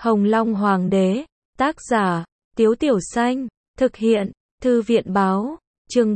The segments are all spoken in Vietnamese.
Hồng Long Hoàng đế, tác giả, Tiếu Tiểu Xanh, thực hiện, Thư viện báo, chương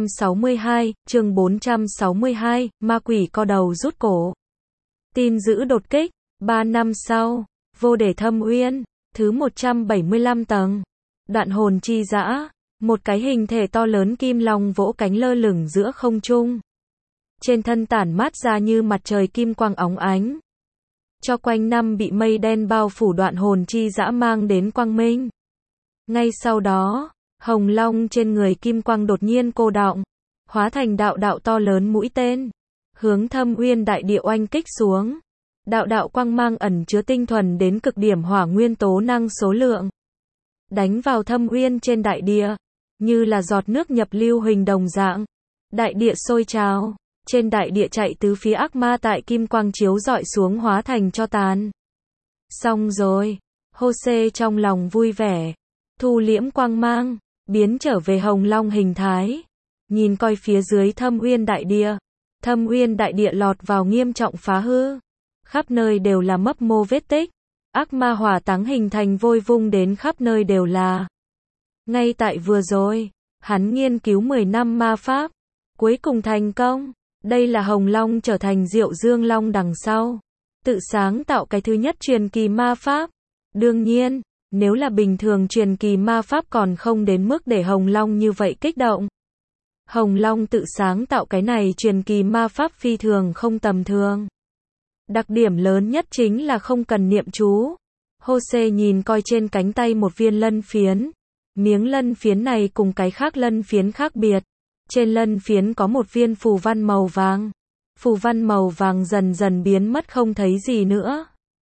462, ma quỷ co đầu rút cổ. Tin dữ đột kích, 3 năm sau, vô để thâm uyên, thứ 175 tầng, đoạn hồn chi dã, một cái hình thể to lớn kim long vỗ cánh lơ lửng giữa không trung. Trên thân tản mát ra như mặt trời kim quang óng ánh. Cho quanh năm bị mây đen bao phủ đoạn hồn chi dã mang đến quang minh. Ngay sau đó, hồng long trên người kim quang đột nhiên cô đọng, hóa thành đạo đạo to lớn mũi tên, hướng thâm uyên đại địa oanh kích xuống. Đạo đạo quang mang ẩn chứa tinh thuần đến cực điểm hỏa nguyên tố năng số lượng. Đánh vào thâm uyên trên đại địa, như là giọt nước nhập lưu huỳnh đồng dạng. Đại địa sôi trào, trên đại địa chạy tứ phía ác ma tại kim quang chiếu rọi xuống hóa thành tro tàn. Xong rồi, Hô-xê trong lòng vui vẻ, thu liễm quang mang, biến trở về hồng long hình thái. Nhìn coi phía dưới thâm uyên đại địa lọt vào nghiêm trọng phá hư. Khắp nơi đều là mấp mô vết tích, ác ma hỏa táng hình thành vôi vung đến khắp nơi đều là. Ngay tại vừa rồi, hắn nghiên cứu 10 năm ma pháp, cuối cùng thành công. Đây là Hồng Long trở thành Diệu Dương Long đằng sau, tự sáng tạo cái thứ nhất truyền kỳ ma pháp. Đương nhiên, nếu là bình thường truyền kỳ ma pháp còn không đến mức để Hồng Long như vậy kích động. Hồng Long tự sáng tạo cái này truyền kỳ ma pháp phi thường không tầm thường. Đặc điểm lớn nhất chính là không cần niệm chú. Hô-xê nhìn coi trên cánh tay một viên lân phiến. Miếng lân phiến này cùng cái khác lân phiến khác biệt. Trên lân phiến có một viên phù văn màu vàng. Phù văn màu vàng dần dần biến mất không thấy gì nữa.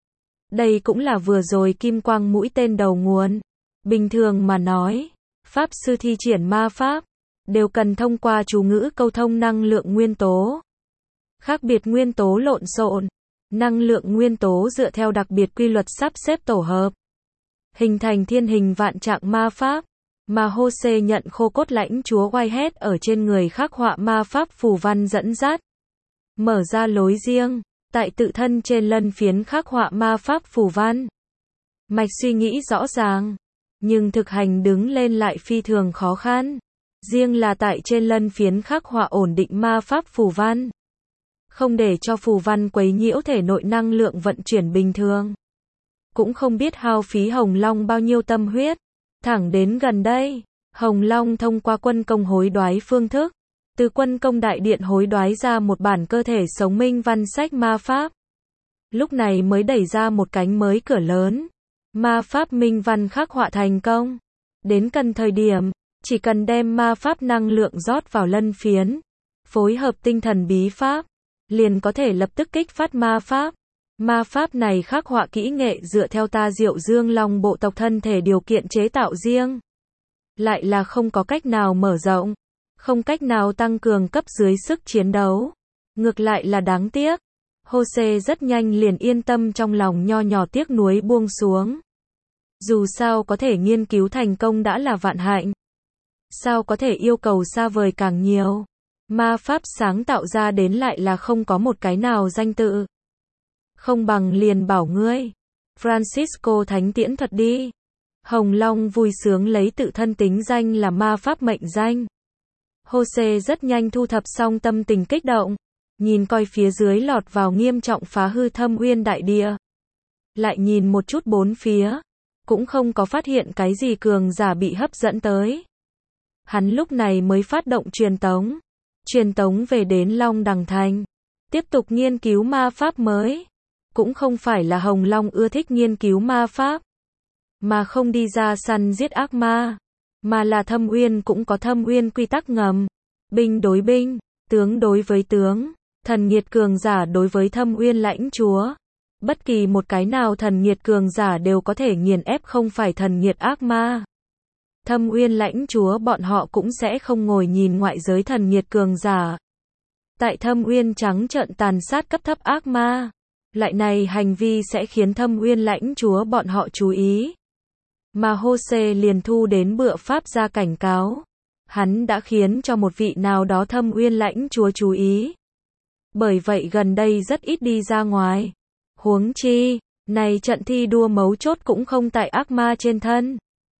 Đây cũng là vừa rồi kim quang mũi tên đầu nguồn. Bình thường mà nói, pháp sư thi triển ma pháp đều cần thông qua chú ngữ câu thông năng lượng nguyên tố. Khác biệt nguyên tố lộn xộn, năng lượng nguyên tố dựa theo đặc biệt quy luật sắp xếp tổ hợp, hình thành thiên hình vạn trạng ma pháp. Mà Hô-xê nhận khô cốt lãnh chúa Whitehead ở trên người khắc họa ma pháp phù văn dẫn dắt, mở ra lối riêng, tại tự thân trên lân phiến khắc họa ma pháp phù văn. Mạch suy nghĩ rõ ràng, nhưng thực hành đứng lên lại phi thường khó khăn. Riêng là tại trên lân phiến khắc họa ổn định ma pháp phù văn, không để cho phù văn quấy nhiễu thể nội năng lượng vận chuyển bình thường. Cũng không biết hao phí Hồng Long bao nhiêu tâm huyết. Thẳng đến gần đây, Hồng Long thông qua quân công hối đoái phương thức, từ quân công đại điện hối đoái ra một bản cơ thể sống minh văn sách ma pháp. Lúc này mới đẩy ra một cánh mới cửa lớn. Ma pháp minh văn khắc họa thành công. Đến cần thời điểm, chỉ cần đem ma pháp năng lượng rót vào lân phiến, phối hợp tinh thần bí pháp, liền có thể lập tức kích phát ma pháp. Ma pháp này khắc họa kỹ nghệ dựa theo ta Diệu Dương Long bộ tộc thân thể điều kiện chế tạo riêng. Lại là không có cách nào mở rộng, không cách nào tăng cường cấp dưới sức chiến đấu. Ngược lại là đáng tiếc. Hô-xê rất nhanh liền yên tâm trong lòng nho nhỏ tiếc nuối buông xuống. Dù sao có thể nghiên cứu thành công đã là vạn hạnh. Sao có thể yêu cầu xa vời càng nhiều. Ma pháp sáng tạo ra đến lại là không có một cái nào danh tự. Không bằng liền bảo ngươi, Francisco thánh tiễn thật đi. Hồng Long vui sướng lấy tự thân tính danh là ma pháp mệnh danh. Hô-xê rất nhanh thu thập xong tâm tình kích động, nhìn coi phía dưới lọt vào nghiêm trọng phá hư thâm uyên đại địa. Lại nhìn một chút bốn phía, cũng không có phát hiện cái gì cường giả bị hấp dẫn tới. Hắn lúc này mới phát động truyền tống về đến Long Đằng Thành, tiếp tục nghiên cứu ma pháp mới. Cũng không phải là Hồng Long ưa thích nghiên cứu ma pháp, mà không đi ra săn giết ác ma, mà là thâm uyên cũng có thâm uyên quy tắc ngầm. Binh đối binh, tướng đối với tướng, thần nghiệt cường giả đối với thâm uyên lãnh chúa. Bất kỳ một cái nào thần nghiệt cường giả đều có thể nghiền ép không phải thần nghiệt ác ma. Thâm uyên lãnh chúa bọn họ cũng sẽ không ngồi nhìn ngoại giới thần nghiệt cường giả. Tại thâm uyên trắng trợn tàn sát cấp thấp ác ma. Lại này hành vi sẽ khiến thâm uyên lãnh chúa bọn họ chú ý. Mà Hô-xê liền thu đến bựa pháp ra cảnh cáo. Hắn đã khiến cho một vị nào đó thâm uyên lãnh chúa chú ý. Bởi vậy gần đây rất ít đi ra ngoài. Huống chi, Này trận thi đua mấu chốt cũng không tại ác ma trên thân,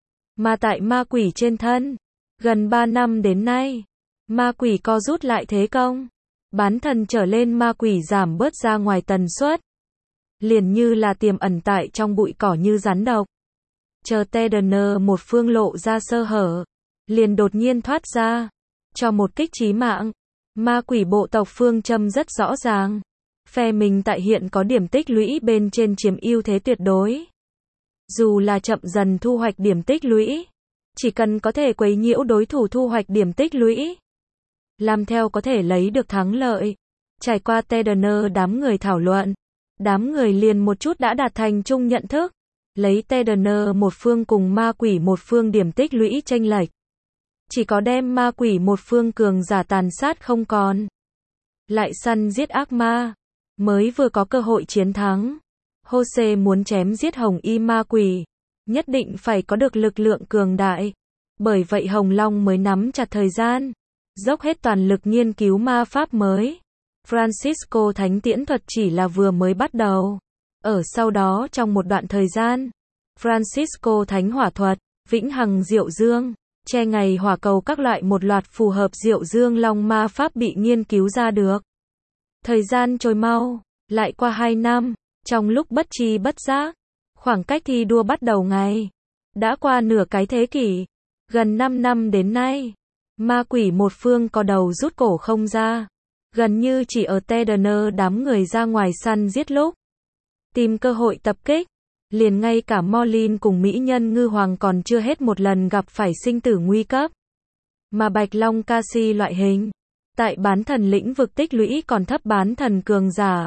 mà tại ma quỷ trên thân. Gần 3 năm đến nay, ma quỷ co rút lại thế công. Bán thần trở lên ma quỷ giảm bớt ra ngoài tần suất. Liền như là tiềm ẩn tại trong bụi cỏ như rắn độc. Chờ TDN một phương lộ ra sơ hở, liền đột nhiên thoát ra, cho một kích chí mạng. Ma quỷ bộ tộc phương châm rất rõ ràng. Phe mình tại hiện có điểm tích lũy bên trên chiếm ưu thế tuyệt đối. Dù là chậm dần thu hoạch điểm tích lũy, chỉ cần có thể quấy nhiễu đối thủ thu hoạch điểm tích lũy, làm theo có thể lấy được thắng lợi. Trải qua TDN đám người thảo luận, đám người liền một chút đã đạt thành chung nhận thức. Lấy TDN một phương cùng ma quỷ một phương điểm tích lũy chênh lệch, chỉ có đem ma quỷ một phương cường giả tàn sát không còn, lại săn giết ác ma, mới vừa có cơ hội chiến thắng. Jose muốn chém giết Hồng Y ma quỷ, nhất định phải có được lực lượng cường đại. Bởi vậy Hồng Long mới nắm chặt thời gian, dốc hết toàn lực nghiên cứu ma pháp mới. Francisco Thánh Tiễn Thuật chỉ là vừa mới bắt đầu. Ở sau đó trong một đoạn thời gian, Francisco Thánh Hỏa Thuật, Vĩnh Hằng Diệu Dương, che ngày hỏa cầu các loại một loạt phù hợp Diệu Dương Long ma pháp bị nghiên cứu ra được. Thời gian trôi mau, lại qua 2 năm, trong lúc bất tri bất giác, khoảng cách thi đua bắt đầu ngày, đã qua nửa cái thế kỷ, gần 5 năm đến nay, ma quỷ một phương có đầu rút cổ không ra, gần như chỉ ở TDN đám người ra ngoài săn giết lúc, tìm cơ hội tập kích, liền ngay cả Morlin cùng mỹ nhân ngư hoàng còn chưa hết một lần gặp phải sinh tử nguy cấp. Mà Bạch Long Casi loại hình, tại bán thần lĩnh vực tích lũy còn thấp bán thần cường giả,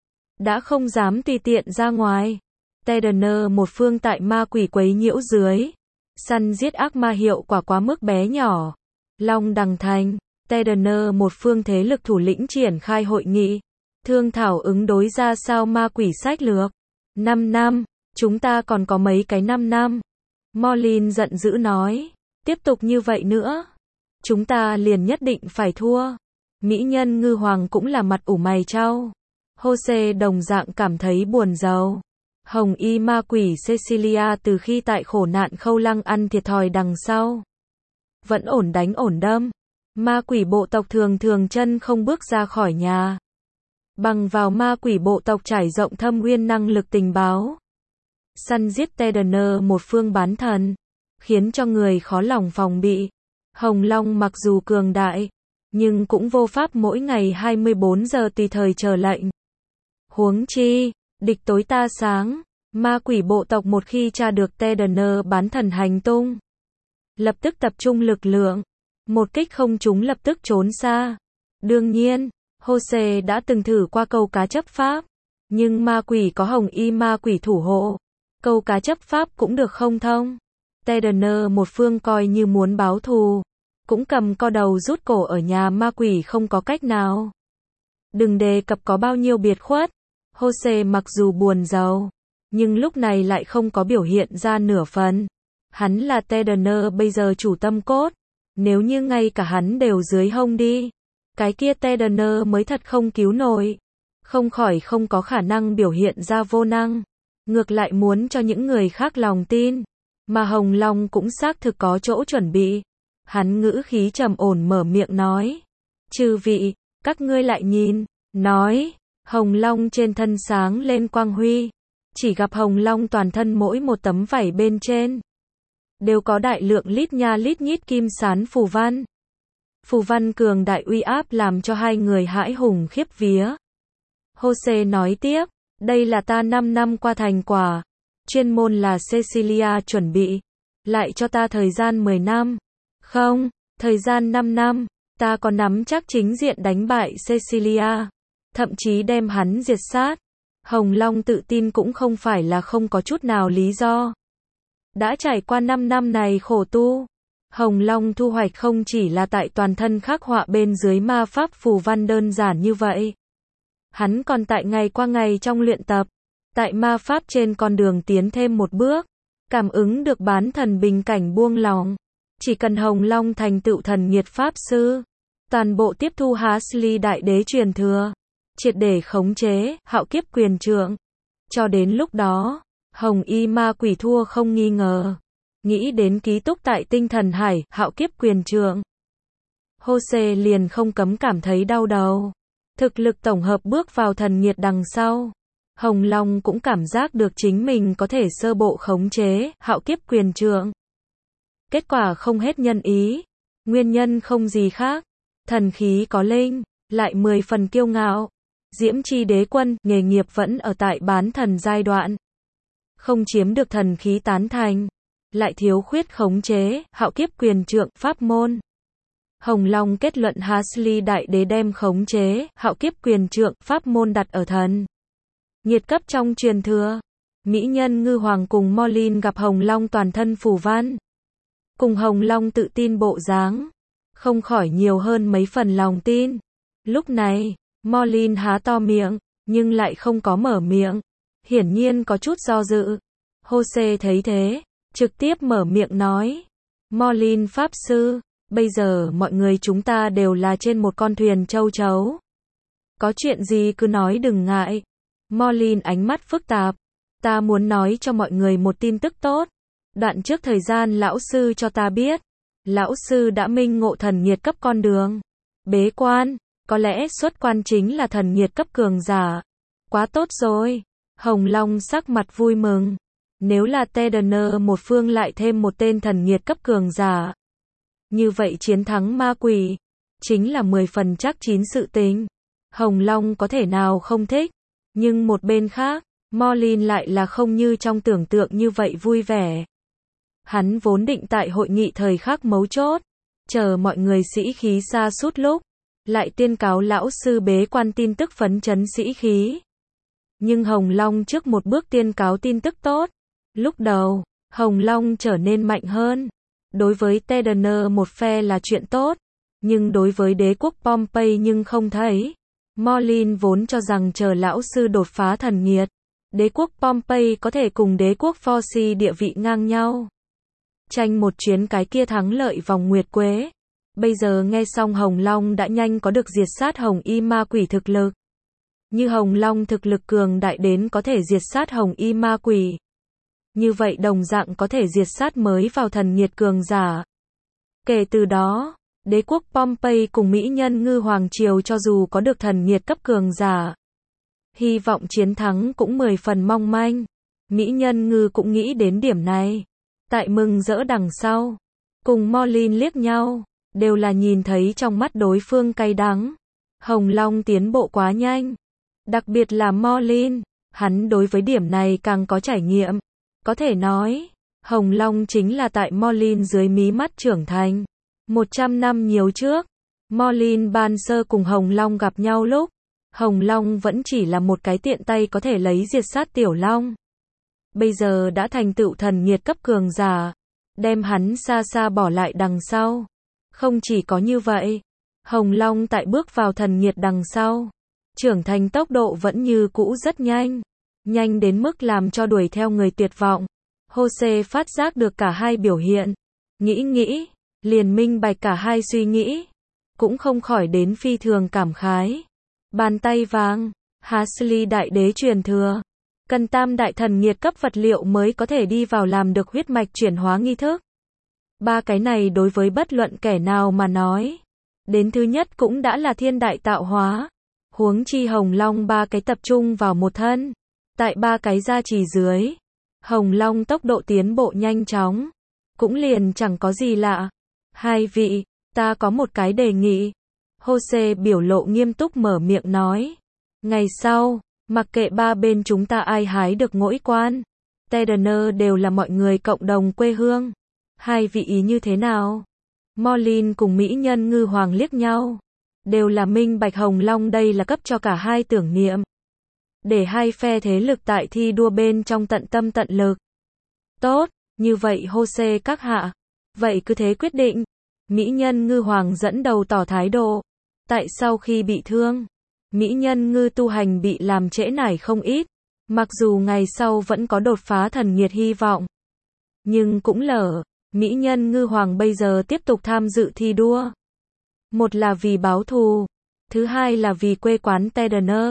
đã không dám tùy tiện ra ngoài. TDN một phương tại ma quỷ quấy nhiễu dưới, săn giết ác ma hiệu quả quá mức bé nhỏ. Long Đằng Thành, TDN một phương thế lực thủ lĩnh triển khai hội nghị, thương thảo ứng đối ra sao ma quỷ sách lược. 5 năm, chúng ta còn có mấy cái 5 năm. Morlin giận dữ nói, tiếp tục như vậy nữa, chúng ta liền nhất định phải thua. Mỹ nhân ngư hoàng cũng là mặt ủ mày chau. Jose đồng dạng cảm thấy buồn rầu. Hồng Y ma quỷ Cecilia từ khi tại khổ nạn Khâu Lăng ăn thiệt thòi đằng sau, vẫn ổn đánh ổn đâm. Ma quỷ bộ tộc thường thường chân không bước ra khỏi nhà. Bằng vào ma quỷ bộ tộc trải rộng thâm uyên năng lực tình báo, săn giết TDN một phương bán thần, khiến cho người khó lòng phòng bị. Hồng Long mặc dù cường đại, nhưng cũng vô pháp mỗi ngày 24 giờ tùy thời chờ lệnh. Huống chi, địch tối ta sáng, ma quỷ bộ tộc một khi tra được TDN bán thần hành tung, lập tức tập trung lực lượng, một kích không trúng lập tức trốn xa. Đương nhiên, Jose đã từng thử qua câu cá chấp pháp, nhưng ma quỷ có Hồng Y ma quỷ thủ hộ, câu cá chấp pháp cũng được không thông. TDN một phương coi như muốn báo thù, cũng cầm co đầu rút cổ ở nhà ma quỷ không có cách nào. Đừng đề cập có bao nhiêu biệt khuất. Jose mặc dù buồn rầu, nhưng lúc này lại không có biểu hiện ra nửa phần. Hắn là TDN bây giờ chủ tâm cốt, nếu như ngay cả hắn đều dưới hông đi, cái kia TDN mới thật không cứu nổi. Không khỏi không có khả năng biểu hiện ra vô năng, ngược lại muốn cho những người khác lòng tin. Mà Hồng Long cũng xác thực có chỗ chuẩn bị. Hắn ngữ khí trầm ổn mở miệng nói, chư vị, các ngươi lại nhìn. Nói, Hồng Long trên thân sáng lên quang huy, chỉ gặp Hồng Long toàn thân mỗi một tấm vảy bên trên đều có đại lượng lít nha lít nhít kim sán phù văn. Phù văn cường đại uy áp làm cho hai người hãi hùng khiếp vía. Jose nói tiếp, đây là ta 5 năm qua thành quả, chuyên môn là Cecilia chuẩn bị, lại cho ta thời gian 10 năm. Không, thời gian 5 năm, ta có nắm chắc chính diện đánh bại Cecilia, thậm chí đem hắn diệt sát. Hồng Long tự tin cũng không phải là không có chút nào lý do. Đã trải qua 5 năm này khổ tu, Hồng Long thu hoạch không chỉ là tại toàn thân khắc họa bên dưới ma pháp phù văn đơn giản như vậy. Hắn còn tại ngày qua ngày trong luyện tập, tại ma pháp trên con đường tiến thêm một bước, cảm ứng được bán thần bình cảnh buông lòng. Chỉ cần Hồng Long thành tựu thần nhiệt pháp sư, toàn bộ tiếp thu Hásli đại đế truyền thừa, triệt để khống chế hạo kiếp quyền trượng, Cho đến lúc đó, Hồng Y ma quỷ thua không nghi ngờ. Nghĩ đến ký túc tại Tinh Thần Hải, hạo kiếp quyền trượng. Jose liền không cấm cảm thấy đau đầu. Thực lực tổng hợp bước vào thần nhiệt đằng sau. Hồng Long cũng cảm giác được chính mình có thể sơ bộ khống chế, hạo kiếp quyền trượng. Kết quả không hết nhân ý. Nguyên nhân không gì khác. Thần khí có linh, lại 10 phần kiêu ngạo. Diễm Chi Đế Quân, nghề nghiệp vẫn ở tại bán thần giai đoạn. Không chiếm được thần khí tán thành. Lại thiếu khuyết khống chế, hạo kiếp quyền trượng, pháp môn. Hồng Long kết luận Hasley đại đế đem khống chế, hạo kiếp quyền trượng, pháp môn đặt ở thần nhiệt cấp trong truyền thừa. Mỹ nhân Ngư Hoàng cùng Morlin gặp Hồng Long toàn thân phù văn. Cùng Hồng Long tự tin bộ dáng. Không khỏi nhiều hơn mấy phần lòng tin. Lúc này, Morlin há to miệng, nhưng lại không có mở miệng. Hiển nhiên có chút do dự. Jose thấy thế, trực tiếp mở miệng nói. Morlin Pháp Sư, bây giờ mọi người chúng ta đều là trên một con thuyền châu chấu. Có chuyện gì cứ nói đừng ngại. Morlin ánh mắt phức tạp. Ta muốn nói cho mọi người một tin tức tốt. Đoạn trước thời gian lão sư cho ta biết. Lão sư đã minh ngộ thần nhiệt cấp con đường. Bế quan, có lẽ xuất quan chính là thần nhiệt cấp cường giả. Quá tốt rồi. Hồng Long sắc mặt vui mừng. Nếu là Tedener một phương lại thêm một tên thần nhiệt cấp cường giả. Như vậy chiến thắng ma quỷ. Chính là 10 phần chắc chín sự tình. Hồng Long có thể nào không thích. Nhưng một bên khác, Morlin lại là không như trong tưởng tượng như vậy vui vẻ. Hắn vốn định tại hội nghị thời khắc mấu chốt. Chờ mọi người sĩ khí sa sút lúc. Lại tuyên cáo lão sư bế quan tin tức phấn chấn sĩ khí. Nhưng Hồng Long trước một bước tuyên cáo tin tức tốt. Lúc đầu, Hồng Long trở nên mạnh hơn. Đối với Tedener một phe là chuyện tốt. Nhưng đối với đế quốc Pompey nhưng không thấy. Morlin vốn cho rằng chờ lão sư đột phá thần nhiệt. Đế quốc Pompey có thể cùng đế quốc Forci địa vị ngang nhau. Tranh một chuyến cái kia thắng lợi vòng nguyệt quế. Bây giờ nghe xong Hồng Long đã nhanh có được diệt sát Hồng Y ma quỷ thực lực. Như Hồng Long thực lực cường đại đến có thể diệt sát Hồng Y ma quỷ. Như vậy đồng dạng có thể diệt sát mới vào thần nhiệt cường giả. Kể từ đó, đế quốc Pompey cùng Mỹ nhân Ngư Hoàng Triều cho dù có được thần nhiệt cấp cường giả. Hy vọng chiến thắng cũng 10 phần mong manh. Mỹ nhân Ngư cũng nghĩ đến điểm này. Tại mừng rỡ đằng sau. Cùng Morlin liếc nhau. Đều là nhìn thấy trong mắt đối phương cay đắng. Hồng Long tiến bộ quá nhanh. Đặc biệt là Morlin. Hắn đối với điểm này càng có trải nghiệm. Có thể nói, Hồng Long chính là tại Morlin dưới mí mắt trưởng thành. 100 năm nhiều trước, Morlin ban sơ cùng Hồng Long gặp nhau lúc, Hồng Long vẫn chỉ là một cái tiện tay có thể lấy diệt sát Tiểu Long. Bây giờ đã thành tựu thần nhiệt cấp cường giả, đem hắn xa xa bỏ lại đằng sau. Không chỉ có như vậy, Hồng Long tại bước vào thần nhiệt đằng sau, trưởng thành tốc độ vẫn như cũ rất nhanh. Nhanh đến mức làm cho đuổi theo người tuyệt vọng. Jose phát giác được cả hai biểu hiện. Nghĩ, liền minh bạch cả hai suy nghĩ. Cũng không khỏi đến phi thường cảm khái. Bàn tay vàng, Hasley đại đế truyền thừa. Cần tam đại thần nhiệt cấp vật liệu mới có thể đi vào làm được huyết mạch chuyển hóa nghi thức. Ba cái này đối với bất luận kẻ nào mà nói. Đến thứ nhất cũng đã là thiên đại tạo hóa. Huống chi Hồng Long ba cái tập trung vào một thân. Tại ba cái gia trì dưới, Hồng Long tốc độ tiến bộ nhanh chóng, cũng liền chẳng có gì lạ. Hai vị, ta có một cái đề nghị. Jose biểu lộ nghiêm túc mở miệng nói. Ngày sau, mặc kệ ba bên chúng ta ai hái được ngỗi quan, Tedener đều là mọi người cộng đồng quê hương. Hai vị ý như thế nào? Morlin cùng Mỹ nhân Ngư Hoàng liếc nhau. Đều là minh bạch Hồng Long đây là cấp cho cả hai tưởng niệm. Để hai phe thế lực tại thi đua bên trong tận tâm tận lực. Tốt, như vậy Jose các hạ. Vậy cứ thế quyết định. Mỹ nhân Ngư Hoàng dẫn đầu tỏ thái độ. Tại sau khi bị thương, Mỹ nhân Ngư tu hành bị làm trễ nải không ít. Mặc dù ngày sau vẫn có đột phá thần nhiệt hy vọng. Nhưng cũng lỡ, Mỹ nhân Ngư Hoàng bây giờ tiếp tục tham dự thi đua. Một là vì báo thù. Thứ hai là vì quê quán Tedener.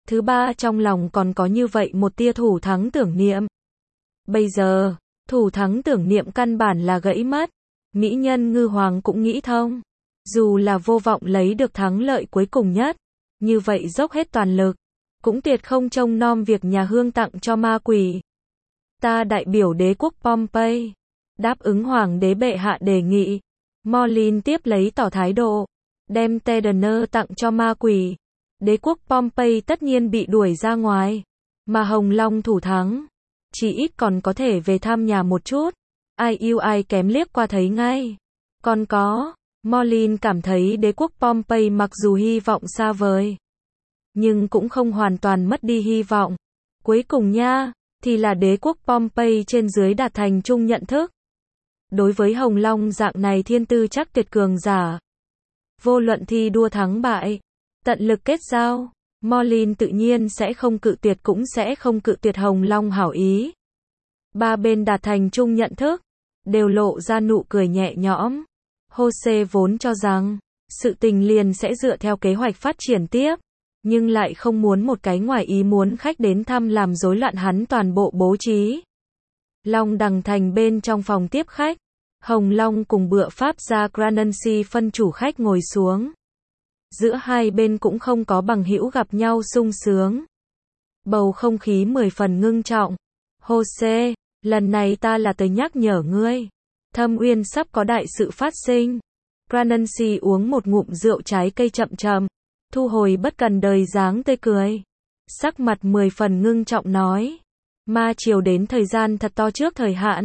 Thứ ba, trong lòng còn có như vậy một tia thủ thắng tưởng niệm. Bây giờ, thủ thắng tưởng niệm căn bản là gãy mất. Mỹ nhân ngư hoàng cũng nghĩ thông. Dù là vô vọng lấy được thắng lợi cuối cùng nhất, như vậy dốc hết toàn lực, cũng tuyệt không trông nom việc nhà hương tặng cho ma quỷ. Ta đại biểu đế quốc Pompey, đáp ứng hoàng đế bệ hạ đề nghị. Morlin tiếp lấy tỏ thái độ, đem Tedner tặng cho ma quỷ. Đế quốc Pompey tất nhiên bị đuổi ra ngoài, mà Hồng Long thủ thắng, chỉ ít còn có thể về thăm nhà một chút. Ai yêu ai kém liếc qua thấy ngay. Còn có, Morlin cảm thấy đế quốc Pompey mặc dù hy vọng xa vời, nhưng cũng không hoàn toàn mất đi hy vọng. Cuối cùng nha, thì là đế quốc Pompey trên dưới đạt thành chung nhận thức. Đối với Hồng Long dạng này thiên tư chắc tuyệt cường giả, vô luận thi đua thắng bại, tận lực kết giao, Morlin tự nhiên sẽ không cự tuyệt, cũng sẽ không cự tuyệt Hồng Long hảo ý. Ba bên đạt thành chung nhận thức, đều lộ ra nụ cười nhẹ nhõm. Jose vốn cho rằng, sự tình liền sẽ dựa theo kế hoạch phát triển tiếp, nhưng lại không muốn một cái ngoài ý muốn khách đến thăm làm rối loạn hắn toàn bộ bố trí. Long Đằng Thành bên trong phòng tiếp khách, Hồng Long cùng bựa pháp gia Granancy phân chủ khách ngồi xuống. Giữa hai bên cũng không có bằng hữu gặp nhau sung sướng. Bầu không khí 10 phần ngưng trọng. Jose, lần này ta là tới nhắc nhở ngươi. Thâm Uyên sắp có đại sự phát sinh. Granancy uống một ngụm rượu trái cây chậm chậm, thu hồi bất cần đời dáng tươi cười. Sắc mặt 10 phần ngưng trọng nói. Ma triều đến thời gian thật to trước thời hạn.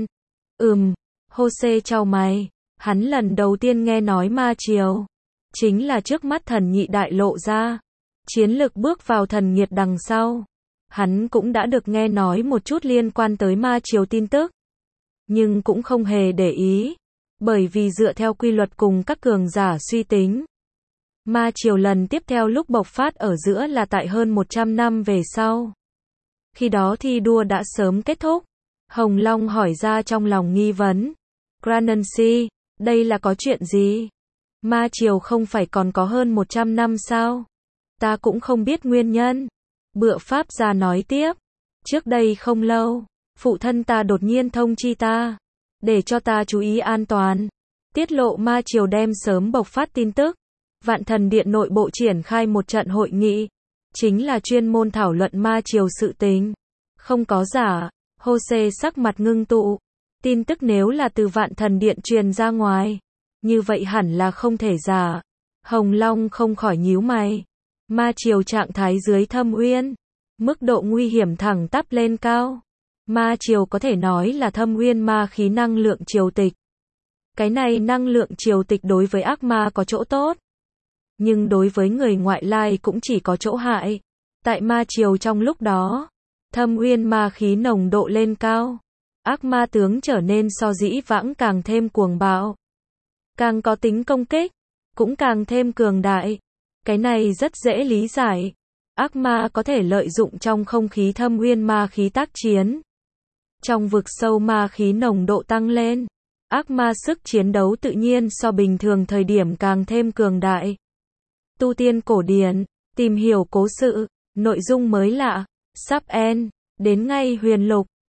Jose chau mày. Hắn lần đầu tiên nghe nói ma triều. Chính là trước mắt thần nhị đại lộ ra. Chiến lực bước vào thần nghiệt đằng sau. Hắn cũng đã được nghe nói một chút liên quan tới ma triều tin tức. Nhưng cũng không hề để ý. Bởi vì dựa theo quy luật cùng các cường giả suy tính, ma triều lần tiếp theo lúc bộc phát ở giữa là tại hơn 100 năm về sau. Khi đó thi đua đã sớm kết thúc. Hồng Long hỏi ra trong lòng nghi vấn. Granancy, đây là có chuyện gì? Ma triều không phải còn có hơn 100 năm sao? Ta cũng không biết nguyên nhân. Bựa pháp gia nói tiếp. Trước đây không lâu, phụ thân ta đột nhiên thông chi ta, để cho ta chú ý an toàn. Tiết lộ ma triều đem sớm bộc phát tin tức. Vạn Thần Điện nội bộ triển khai một trận hội nghị, chính là chuyên môn thảo luận ma triều sự tình. Không có giả. Jose sắc mặt ngưng tụ. Tin tức nếu là từ Vạn Thần Điện truyền ra ngoài, như vậy hẳn là không thể giả. Hồng Long không khỏi nhíu mày. Ma triều trạng thái dưới Thâm Uyên, mức độ nguy hiểm thẳng tắp lên cao. Ma triều có thể nói là Thâm Uyên ma khí năng lượng triều tịch. Cái này năng lượng triều tịch đối với ác ma có chỗ tốt, nhưng đối với người ngoại lai cũng chỉ có chỗ hại. Tại ma triều trong lúc đó, Thâm Uyên ma khí nồng độ lên cao, ác ma tướng trở nên so dĩ vãng càng thêm cuồng bạo, càng có tính công kích, cũng càng thêm cường đại. Cái này rất dễ lý giải. Ác ma có thể lợi dụng trong không khí Thâm Uyên ma khí tác chiến. Trong vực sâu ma khí nồng độ tăng lên, ác ma sức chiến đấu tự nhiên so bình thường thời điểm càng thêm cường đại. Tu tiên cổ điển, tìm hiểu cố sự, nội dung mới lạ, sắp end, đến ngay huyền lục.